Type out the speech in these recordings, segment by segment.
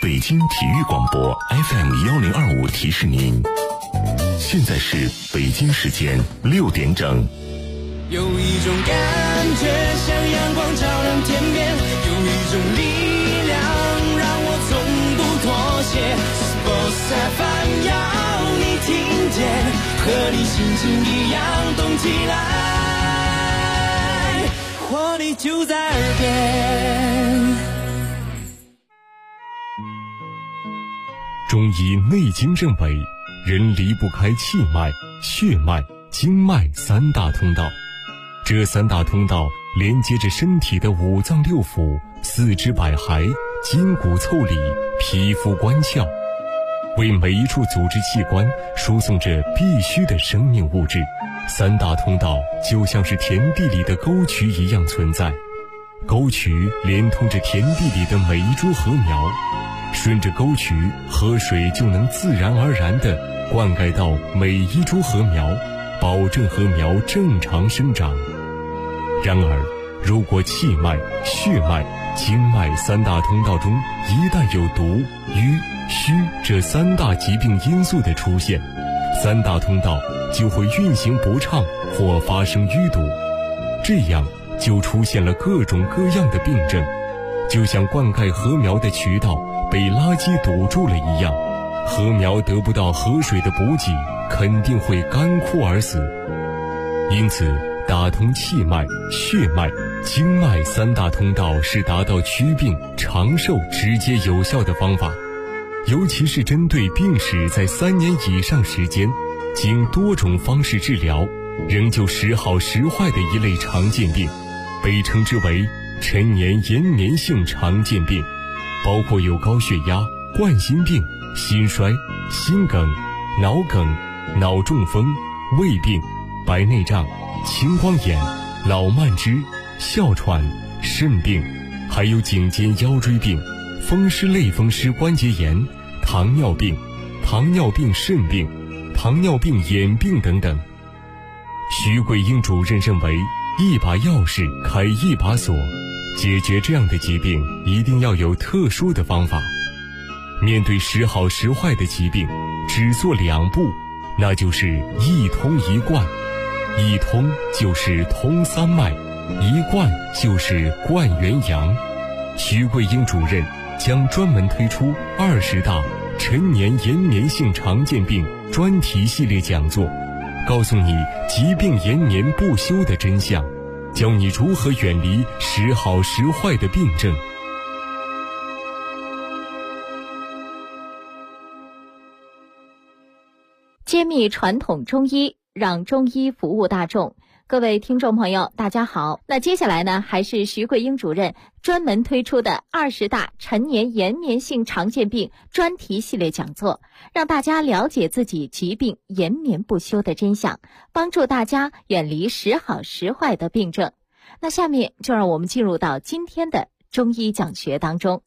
北京体育广播 FM1025提示您，现在是北京时间6点整。 有一种感觉像阳光照亮天边，有一种力量让我从不妥协。Sports FM 要你听见，和你心情一样动起来，活力就在耳边。 中医内经认为，人离不开气脉、血脉、经脉三大通道。这三大通道连接着身体的五脏六腑、四肢百骸、筋骨腠理、皮肤关窍，为每一处组织器官输送着必须的生命物质。三大通道就像是田地里的沟渠一样存在，沟渠连通着田地里的每一株禾苗，顺着沟渠，河水就能自然而然地灌溉到每一株禾苗，保证禾苗正常生长。然而，如果气脉、血脉、经脉三大通道中一旦有毒、瘀、虚这三大疾病因素的出现，三大通道就会运行不畅或发生淤堵，这样就出现了各种各样的病症，就像灌溉禾苗的渠道被垃圾堵住了一样，禾苗得不到河水的补给，肯定会干枯而死。因此，打通气脉、血脉、经脉三大通道是达到祛病长寿直接有效的方法，尤其是针对病史在3年以上时间，经多种方式治疗仍旧时好时坏的一类常见病，被称之为陈年延年性常见病，包括有高血压、冠心病、心衰、心梗、脑梗、脑中风、胃病、白内障、青光眼、脑慢支、哮喘、肾病，还有颈肩腰椎病、风湿类风湿关节炎、糖尿病、糖尿病肾病、糖尿病眼病等等。徐桂英主任认为，一把钥匙开一把锁，解决这样的疾病一定要有特殊的方法。面对时好时坏的疾病，只做2步，那就是一通一贯。一通就是通三脉，一贯就是贯元阳。徐桂英主任将专门推出20大陈年延年性常见病专题系列讲座，告诉你疾病延年不休的真相，教你如何远离时好时坏的病症。 揭秘传统中医，让中医服务大众。各位听众朋友，大家好。那接下来呢，还是徐桂英主任专门推出的20大陈年延年性常见病专题系列讲座，让大家了解自己疾病延绵不休的真相，帮助大家远离时好时坏的病症。那下面就让我们进入到今天的中医讲学当中。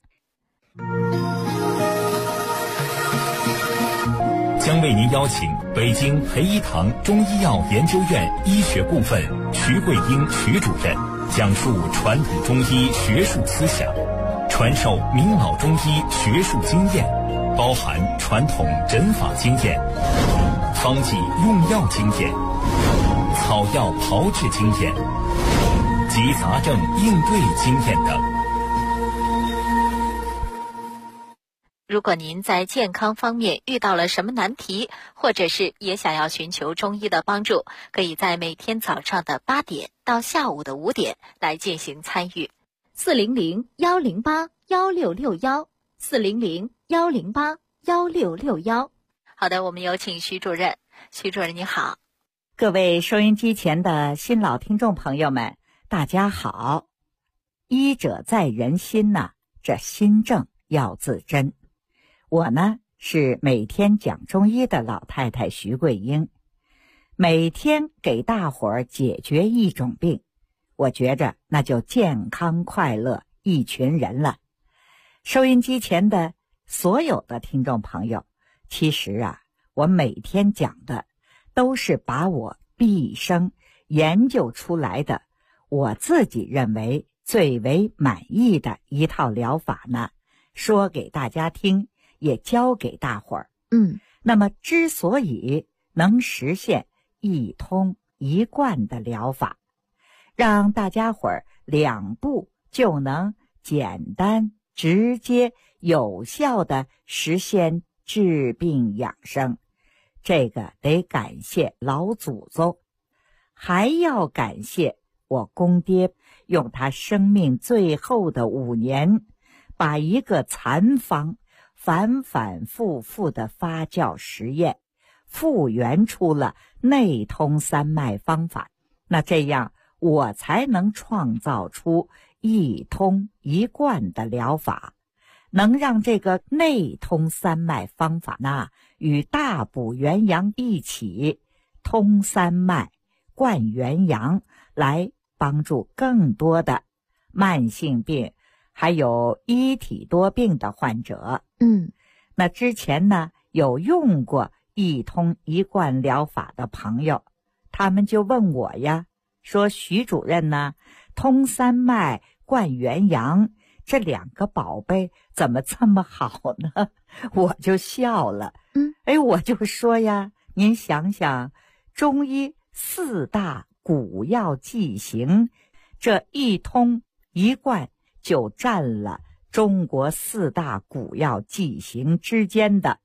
将为您邀请北京培一堂中医药研究院医学部分徐桂英徐主任讲述传统中医学术思想，传授明老中医学术经验，包含传统诊法经验、方剂用药经验、草药炮制经验及杂症应对经验等。 如果您在健康方面遇到了什么难题，或者是也想要寻求中医的帮助，可以在每天早上的8点到下午的5点来进行参与。400-108-1661 400-108-1661。好的，我们有请徐主任。徐主任你好。 各位收音机前的新老听众朋友们，大家好。医者在人心呐，这心正要自珍。我呢是每天讲中医的老太太徐桂英，每天给大伙儿解决一种病，我觉着那就健康快乐一群人了。收音机前的所有的听众朋友，其实啊，我每天讲的都是把我毕生研究出来的，我自己认为最为满意的一套疗法呢， 说给大家听，也教给大伙儿。那么之所以能实现一通一贯的疗法，让大家伙儿2步就能简单、直接、有效地实现治病养生，这个得感谢老祖宗，还要感谢我公爹，用他生命最后的5年，把一个残方反反复复的发酵实验复原出了内通三脉方法。那这样我才能创造出一通一贯的疗法，能让这个内通三脉方法呢与大补元阳一起通三脉贯元阳，来帮助更多的慢性病还有一体多病的患者。那之前呢有用过一通一贯疗法的朋友，他们就问我呀，说徐主任呢，通三脉贯元阳这2个宝贝怎么这么好呢？我就笑了。我就说呀，您想想，中医4大古药剂型，这一通一贯就占了中国4大古药剂型之间的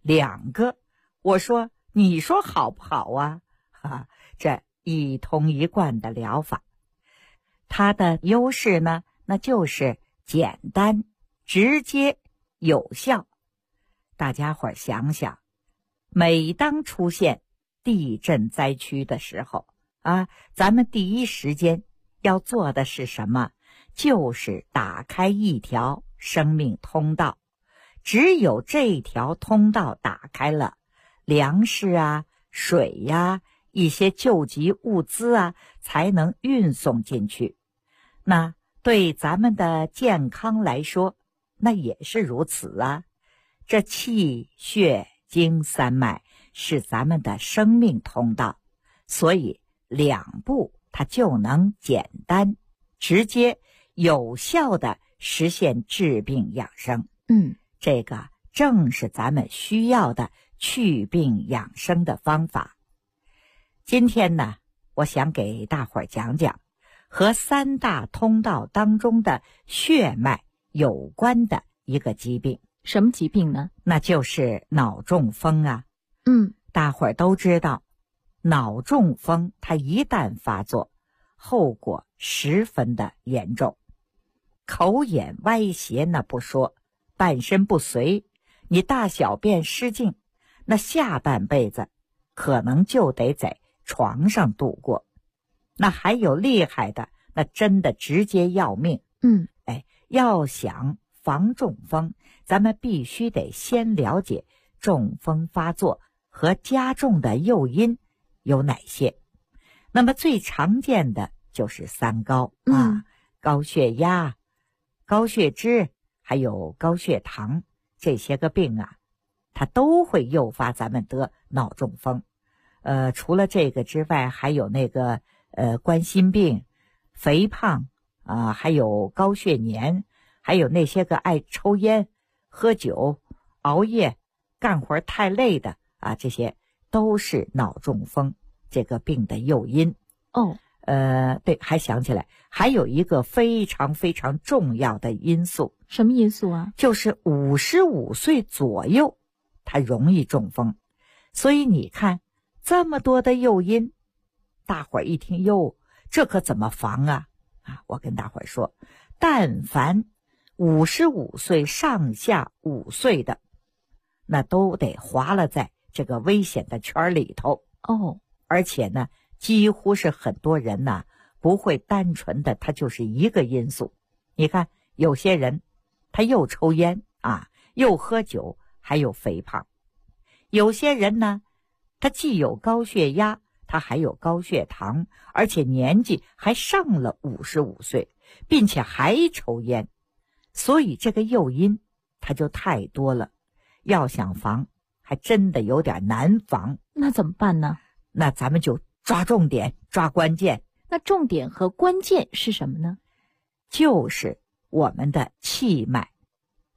2个。我说，你说好不好啊？这一通一贯的疗法，它的优势呢，那就是简单、直接、有效。大家伙儿想想，每当出现地震灾区的时候咱们第一时间要做的是什么？就是打开一条生命通道。只有这条通道打开了，粮食水一些救急物资才能运送进去。那对咱们的健康来说，那也是如此这气血经三脉是咱们的生命通道，所以2步它就能简单、直接、有效地实现治病养生。这个正是咱们需要的祛病养生的方法。今天呢，我想给大伙儿讲讲和3大通道当中的血脉有关的一个疾病。 什么疾病呢？ 那就是脑中风大伙儿都知道，脑中风它一旦发作，后果十分的严重，口眼歪斜那不说，半身不遂，你大小便失禁，那下半辈子可能就得在床上度过。那还有厉害的，那真的直接要命。要想防中风，咱们必须得先了解中风发作和加重的诱因有哪些。那么最常见的就是3高高血压、高血脂还有高血糖，这些个病它都会诱发咱们得脑中风。除了这个之外，还有那个冠心病、肥胖还有高血粘，还有那些个爱抽烟、喝酒、熬夜、干活太累的这些都是脑中风这个病的诱因。对，还想起来，还有一个非常非常重要的因素。 什么因素就是55岁左右它容易中风。所以你看这么多的诱因，大伙儿一听哟，这可怎么防我跟大伙儿说，但凡55岁上下5岁的，那都得划了在这个危险的圈里头。而且呢，几乎是很多人不会单纯的他就是一个因素。你看有些人他又抽烟又喝酒，还有肥胖。有些人呢，他既有高血压，他还有高血糖，而且年纪还上了55岁，并且还抽烟。所以这个诱因它就太多了，要想防还真的有点难防。 那怎么办呢？ 那咱们就抓重点，抓关键。 那重点和关键是什么呢？ 就是我们的气脉。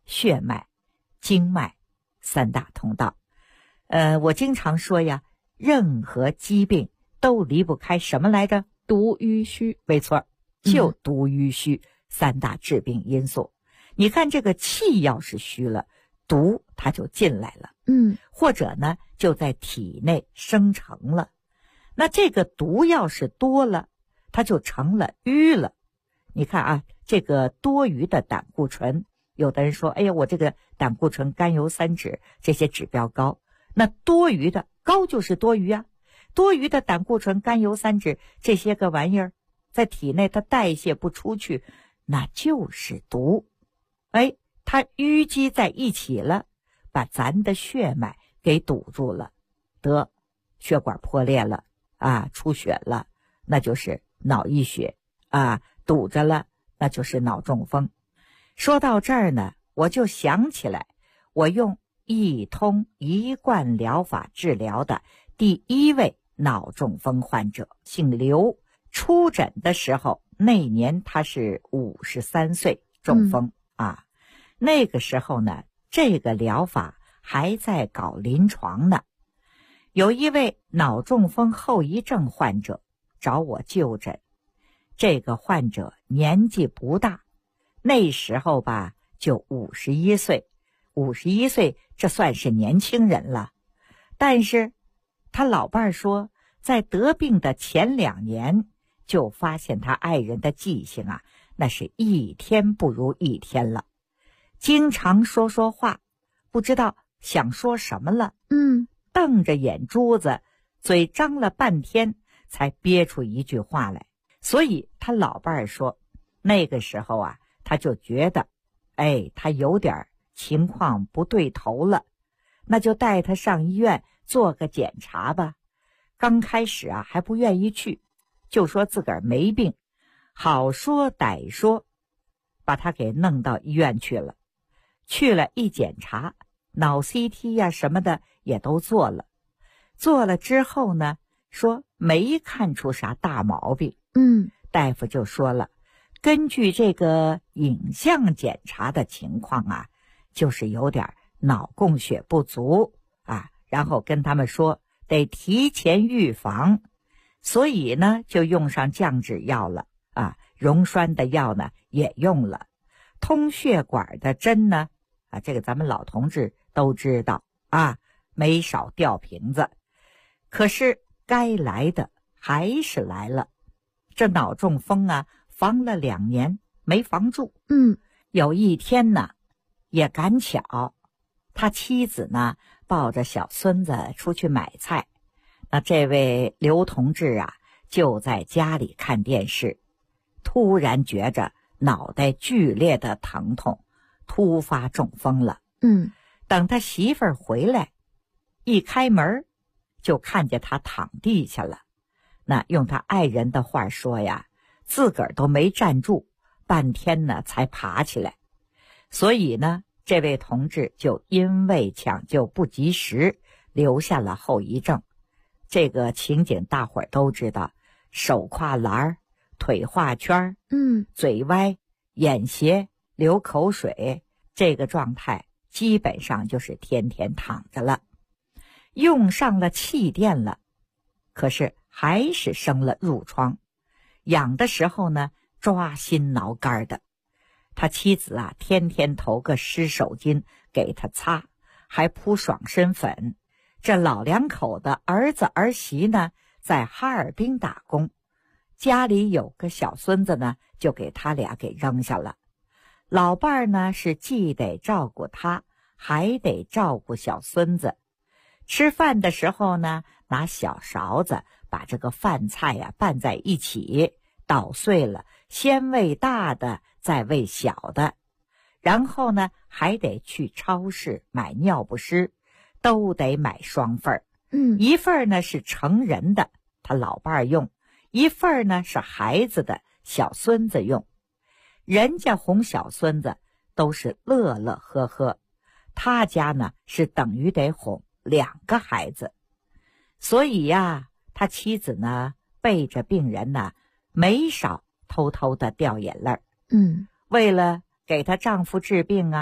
血脉、经脉三大通道。我经常说呀，任何疾病都离不开什么来着？ 毒瘀虚。 没错，就毒瘀虚三大致病因素。你看这个气要是虚了，毒它就进来了，或者呢就在体内生成了。那这个毒要是多了，它就成了瘀了。你看啊，这个多余的胆固醇，有的人说，哎呀，我这个胆固醇、甘油三酯这些指标高，那多余的高就是多余啊。多余的胆固醇、甘油三酯这些个玩意儿，在体内它代谢不出去，那就是毒。它淤积在一起了，把咱的血脉给堵住了，得血管破裂了啊，出血了，那就是脑溢血啊，堵着了，那就是脑中风。说到这儿呢，我就想起来，我用一通一贯疗法治疗的第一位脑中风患者，姓刘，出诊的时候那年他是53岁，中风啊。那个时候呢，这个疗法还在搞临床呢。有一位脑中风后遗症患者找我就诊，这个患者年纪不大，那时候吧就51岁，51岁这算是年轻人了。但是他老伴儿说，在得病的前2年就发现他爱人的记性啊，那是一天不如一天了，经常说话不知道想说什么了，瞪着眼珠子，嘴张了半天才憋出一句话来。所以他老伴儿说，那个时候啊，他就觉得他有点情况不对头了，那就带他上医院做个检查吧。刚开始啊还不愿意去，就说自个儿没病，好说歹说把他给弄到医院去了。去了一检查，脑 CT 呀什么的也都做了，做了之后呢，说没看出啥大毛病。大夫就说了，根据这个影像检查的情况啊，就是有点脑供血不足啊，然后跟他们说得提前预防，所以呢就用上降脂药了啊，溶栓的药呢也用了，通血管的针呢这个咱们老同志都知道啊，没少吊瓶子。可是该来的还是来了，这脑中风啊防了2年没防住。有一天呢也赶巧，他妻子呢抱着小孙子出去买菜，那这位刘同志啊就在家里看电视，突然觉着脑袋剧烈的疼痛，突发中风了。等他媳妇儿回来，一开门就看见他躺地下了。那用他爱人的话说呀，自个儿都没站住，半天呢才爬起来。所以呢，这位同志就因为抢救不及时，留下了后遗症。这个情景大伙儿都知道，手跨栏，腿画圈，嘴歪，眼斜，流口水，这个状态基本上就是天天躺着了。用上了气垫了，可是还是生了褥疮，痒的时候呢抓心挠肝的。他妻子啊天天投个湿手巾给他擦，还铺爽身粉。这老两口的儿子儿媳呢在哈尔滨打工，家里有个小孙子呢就给他俩给扔下了。老伴儿呢是既得照顾他，还得照顾小孙子。吃饭的时候呢，拿小勺子把这个饭菜呀拌在一起，捣碎了，先喂大的，再喂小的。然后呢，还得去超市买尿不湿，都得买双份儿。一份儿呢是成人的，他老伴儿用；一份儿呢是孩子的，小孙子用。人家哄小孙子都是乐乐呵呵，他家呢是等于得哄2个孩子。所以呀，他妻子呢背着病人呢没少偷偷的掉眼泪。为了给她丈夫治病啊，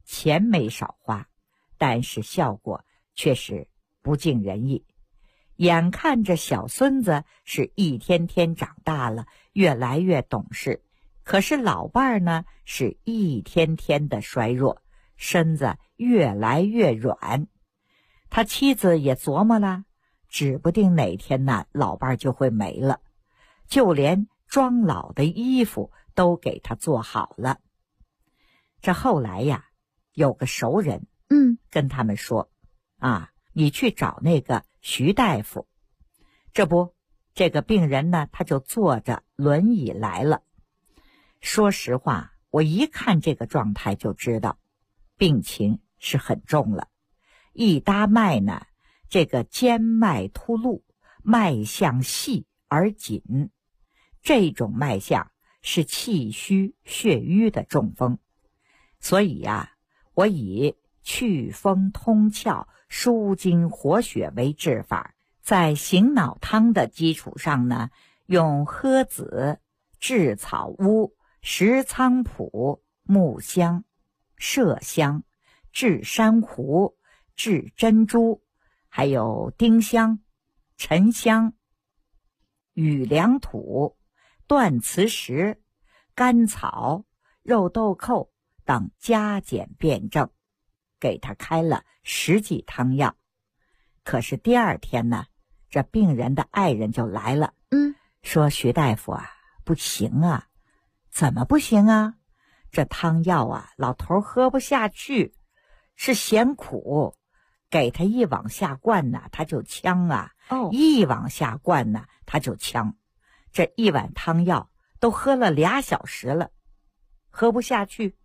钱没少花，但是效果却是不尽人意。眼看着小孙子是一天天长大了，越来越懂事，可是老伴儿呢是一天天的衰弱，身子越来越软。他妻子也琢磨了，指不定哪天呢老伴儿就会没了，就连装老的衣服都给他做好了。这后来呀，有个熟人跟他们说啊，你去找那个徐大夫。这不，这个病人呢他就坐着轮椅来了。说实话，我一看这个状态就知道病情是很重了。一搭脉呢，这个肩脉突露，脉象细而紧，这种脉象是气虚血瘀的中风。所以呀，我以祛风通窍、舒筋活血为治法，在醒脑汤的基础上呢，用诃子、炙草乌、石菖蒲、木香、麝香、炙珊瑚、炙珍珠，还有丁香、沉香、羽良土、断磁石、甘草、肉豆蔻等加减辩证，给他开了10剂汤药。可是第二天呢，这病人的爱人就来了，说徐大夫啊，不行啊。怎么不行啊？这汤药啊，老头喝不下去，是嫌苦，给他一往下灌呢，他就呛啊，一往下灌呢，他就呛。这一碗汤药都喝了2小时了，喝不下去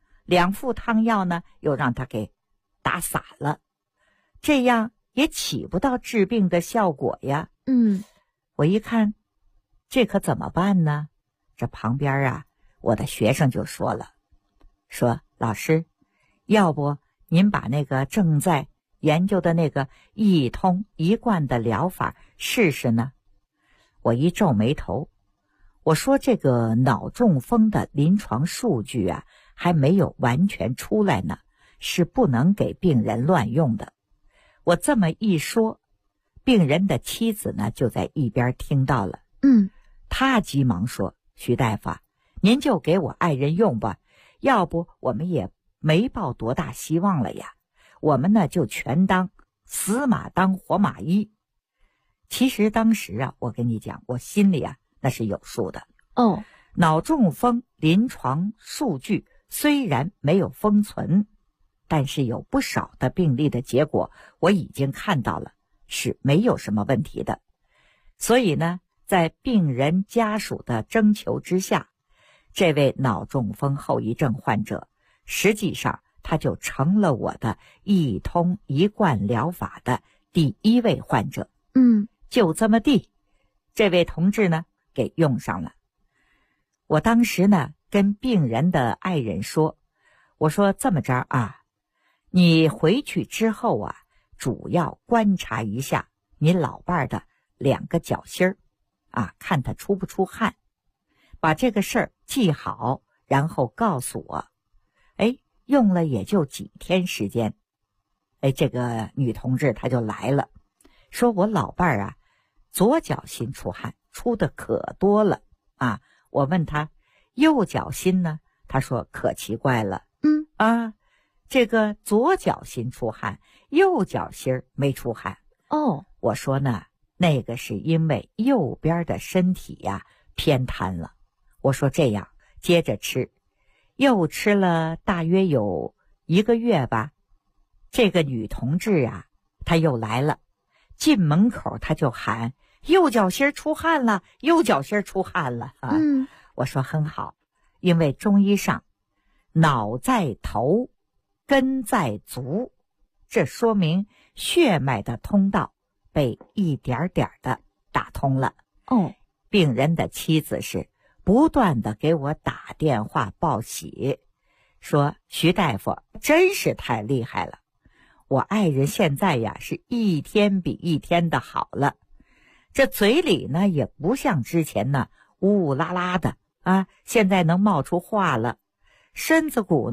，2副汤药呢又让他给打洒了，这样也起不到治病的效果呀。我一看，这可怎么办呢？这旁边啊，我的学生就说了，说老师，要不您把那个正在研究的那个一通一贯的疗法试试呢？我一皱眉头，我说这个脑中风的临床数据啊，还没有完全出来呢，是不能给病人乱用的。我这么一说，病人的妻子呢就在一边听到了，他急忙说，徐大夫啊，您就给我爱人用吧，要不我们也没抱多大希望了呀。我们呢就全当死马当活马医。其实当时啊，我跟你讲，我心里啊那是有数的。脑中风临床数据虽然没有封存，但是有不少的病例的结果我已经看到了，是没有什么问题的。所以呢，在病人家属的征求之下，这位脑中风后遗症患者实际上他就成了我的一通一贯疗法的第1位患者。就这么地，这位同志呢给用上了。我当时呢跟病人的爱人说，我说这么着啊，你回去之后啊，主要观察一下你老伴的2个脚心儿啊，看他出不出汗，把这个事儿记好，然后告诉我。用了也就几天时间，这个女同志她就来了，说我老伴儿啊，左脚心出汗，出的可多了啊。我问她右脚心呢，她说可奇怪了，这个左脚心出汗，右脚心没出汗。我说呢，那个是因为右边的身体呀偏瘫了。我说这样，接着吃，又吃了大约有1个月吧。这个女同志啊，她又来了，进门口她就喊右脚心出汗了，右脚心出汗了啊。我说很好，因为中医上脑在头，根在足，这说明血脉的通道被一点点的打通了。病人的妻子是不断的给我打电话报喜，说徐大夫真是太厉害了，我爱人现在呀是一天比一天的好了，这嘴里呢也不像之前呢呜呜啦啦的啊，现在能冒出话了，身子骨呢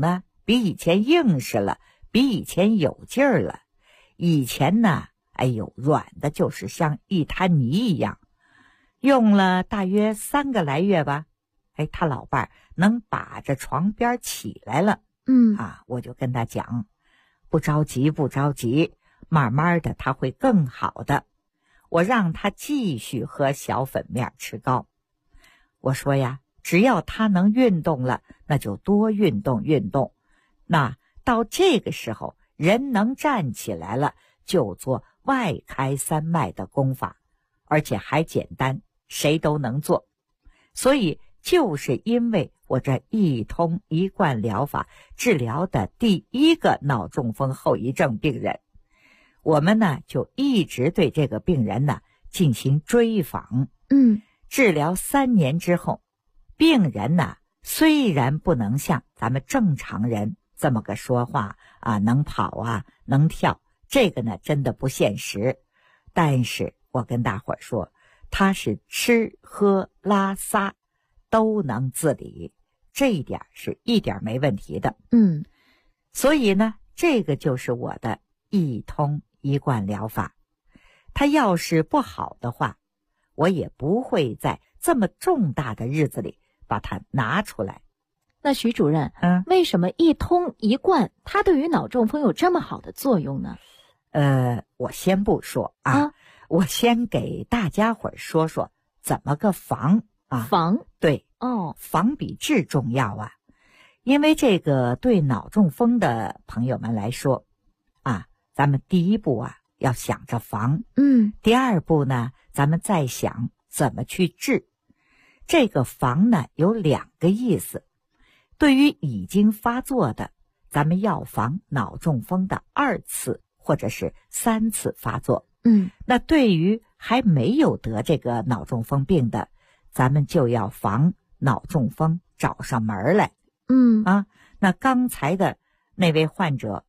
比以前硬实了，比以前有劲儿了。以前呢，哎呦，软的就是像一滩泥一样。用了大约3个来月吧，哎，他老伴儿能把着床边起来了。我就跟他讲，不着急，不着急，慢慢的他会更好的。我让他继续喝小粉面吃糕。我说呀，只要他能运动了，那就多运动运动。那到这个时候，人能站起来了，就做外开三脉的功法，而且还简单，谁都能做。所以就是因为我这一通一贯疗法治疗的第一个脑中风后遗症病人，我们呢就一直对这个病人呢进行追访。治疗3年之后，病人呢虽然不能像咱们正常人这么个说话啊，能跑啊，能跳，这个呢真的不现实。但是我跟大伙儿说，他是吃喝拉撒都能自理，这一点是一点没问题的。所以呢，这个就是我的一通一贯疗法。他要是不好的话，我也不会在这么重大的日子里把它拿出来。 那徐主任，为什么一通一贯它对于脑中风有这么好的作用呢？ 我先不说啊，我先给大家伙儿说说怎么个防啊。 防？ 对，防比治重要啊。因为这个对脑中风的朋友们来说啊，咱们第一步啊要想着防，第二步呢，咱们再想怎么去治。这个防呢有2个意思。对于已经发作的，咱们要防脑中风的2次或者是3次发作。那对于还没有得这个脑中风病的，咱们就要防脑中风找上门来。那刚才的那位患者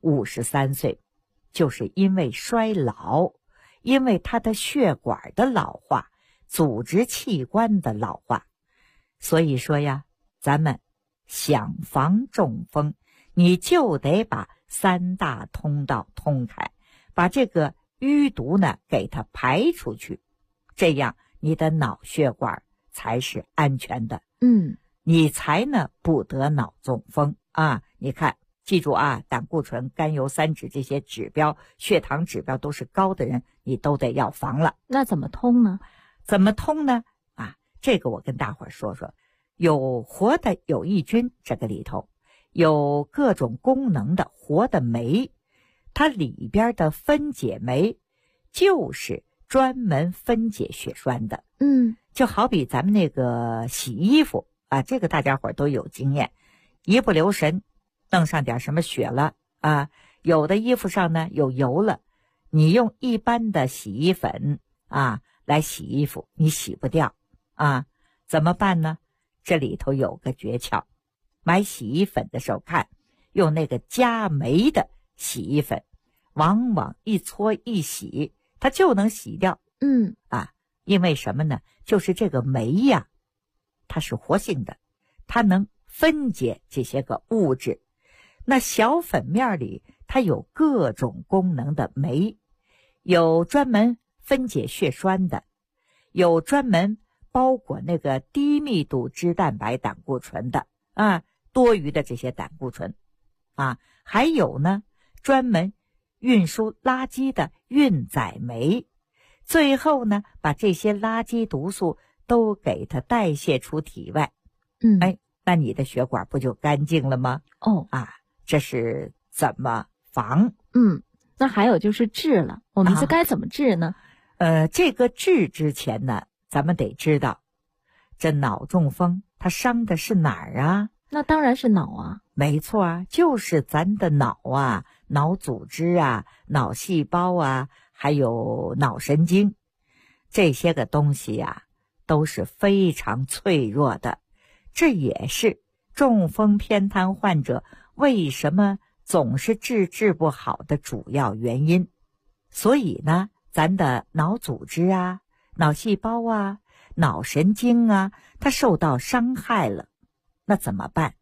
53岁，就是因为衰老，因为他的血管的老化，组织器官的老化。所以说呀，咱们想防中风，你就得把3大通道通开，把这个淤毒呢给它排出去，这样你的脑血管才是安全的。你才呢不得脑中风啊。你看，记住啊，胆固醇、甘油三酯这些指标，血糖指标都是高的人，你都得要防了。 那怎么通呢？ 怎么通呢？这个我跟大伙儿说说。有活的有益菌，这个里头有各种功能的活的酶，它里边的分解酶就是专门分解血栓的。就好比咱们那个洗衣服啊，这个大家伙都有经验，一不留神弄上点什么血了啊，有的衣服上呢有油了，你用一般的洗衣粉啊来洗衣服，你洗不掉啊，怎么办呢？这里头有个诀窍，买洗衣粉的时候看，用那个加酶的洗衣粉，往往一搓一洗，它就能洗掉。因为什么呢？就是这个酶呀，它是活性的，它能分解这些个物质。那小粉面里它有各种功能的酶，有专门分解血栓的，有专门包裹那个低密度脂蛋白胆固醇的多余的这些胆固醇还有呢专门运输垃圾的运载酶，最后呢把这些垃圾毒素都给它代谢出体外。那你的血管不就干净了吗？这是怎么防？ 那还有就是治了，我们是该怎么治呢？ 这个治之前呢，咱们得知道，这脑中风它伤的是哪儿啊？ 那当然是脑啊。 没错啊，就是咱的脑啊，脑组织啊，脑细胞啊，还有脑神经，这些个东西啊，都是非常脆弱的。这也是中风偏瘫患者为什么总是治不好的主要原因。所以呢，咱的脑组织啊，脑细胞啊，脑神经啊，它受到伤害了，那怎么办？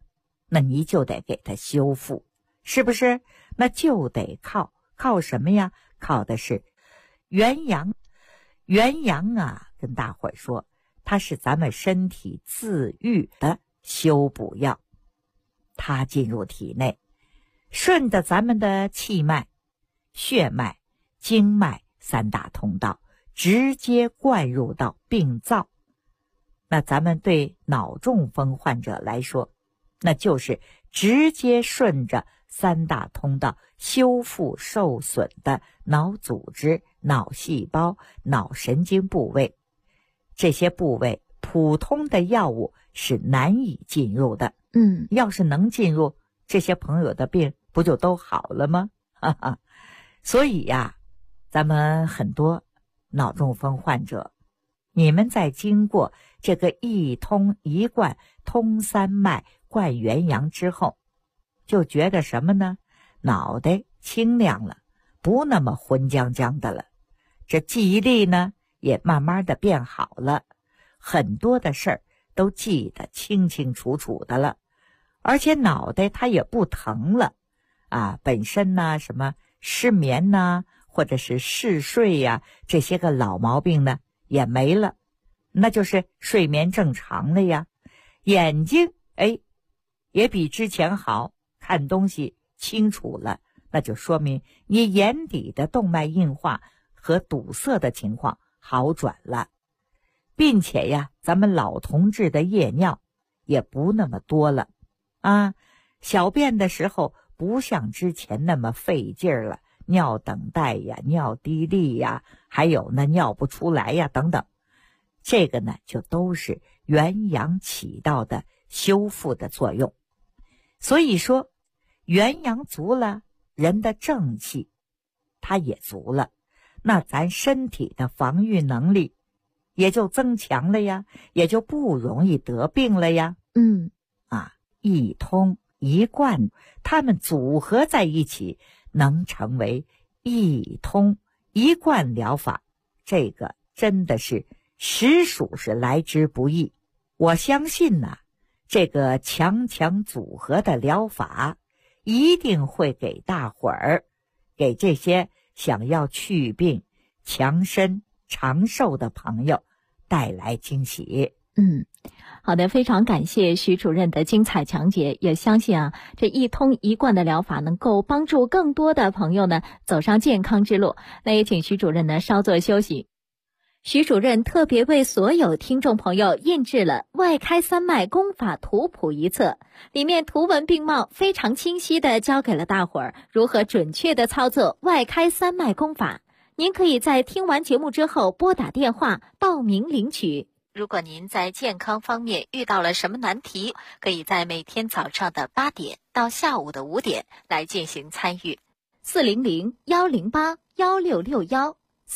那你就得给它修复，是不是？那就得靠什么呀？靠的是元阳。元阳啊，跟大伙儿说，它是咱们身体自愈的修补药。它进入体内，顺着咱们的气脉、血脉、经脉三大通道，直接灌入到病灶。那咱们对脑中风患者来说，那就是直接顺着三大通道修复受损的脑组织、脑细胞、脑神经部位。这些部位普通的药物是难以进入的。要是能进入，这些朋友的病不就都好了吗？哈哈。所以呀，咱们很多脑中风患者，你们在经过这个一通一贯通三脉灌元阳之后，就觉得什么呢？脑袋清亮了，不那么昏将将的了。这记忆力呢，也慢慢的变好了，很多的事儿都记得清清楚楚的了，而且脑袋它也不疼了啊。本身呢，什么失眠呐，或者是嗜睡呀，这些个老毛病呢也没了，那就是睡眠正常了呀。眼睛也比之前好，看东西清楚了，那就说明你眼底的动脉硬化和堵塞的情况好转了，并且呀，咱们老同志的夜尿也不那么多了啊，小便的时候不像之前那么费劲儿了，尿等待呀，尿滴沥呀，还有那尿不出来呀等等，这个呢就都是元阳起到的修复的作用。所以说元阳足了，人的正气它也足了，那咱身体的防御能力也就增强了呀，也就不容易得病了呀。一通一贯，它们组合在一起，能成为一通一贯疗法，这个真的是实属是来之不易。我相信呢，这个强组合的疗法一定会给大伙儿，给这些想要祛病、强身、长寿的朋友带来惊喜。 好的，非常感谢徐主任的精彩讲解，也相信啊，这一通一贯的疗法能够帮助更多的朋友呢走上健康之路。那也请徐主任呢稍作休息。徐主任特别为所有听众朋友印制了外开三脉功法图谱一册，里面图文并茂，非常清晰地教给了大伙儿如何准确地操作外开三脉功法。您可以在听完节目之后拨打电话报名领取。如果您在健康方面遇到了什么难题，可以在每天早上的8点到下午的5点来进行参与。400-108-1661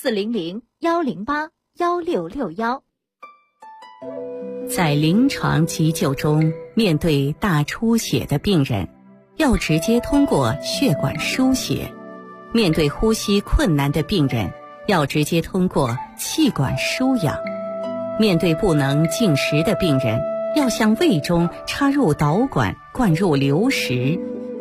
400-108-1661。 在临床急救中，面对大出血的病人，要直接通过血管输血；面对呼吸困难的病人，要直接通过气管输氧；面对不能进食的病人，要向胃中插入导管灌入流食。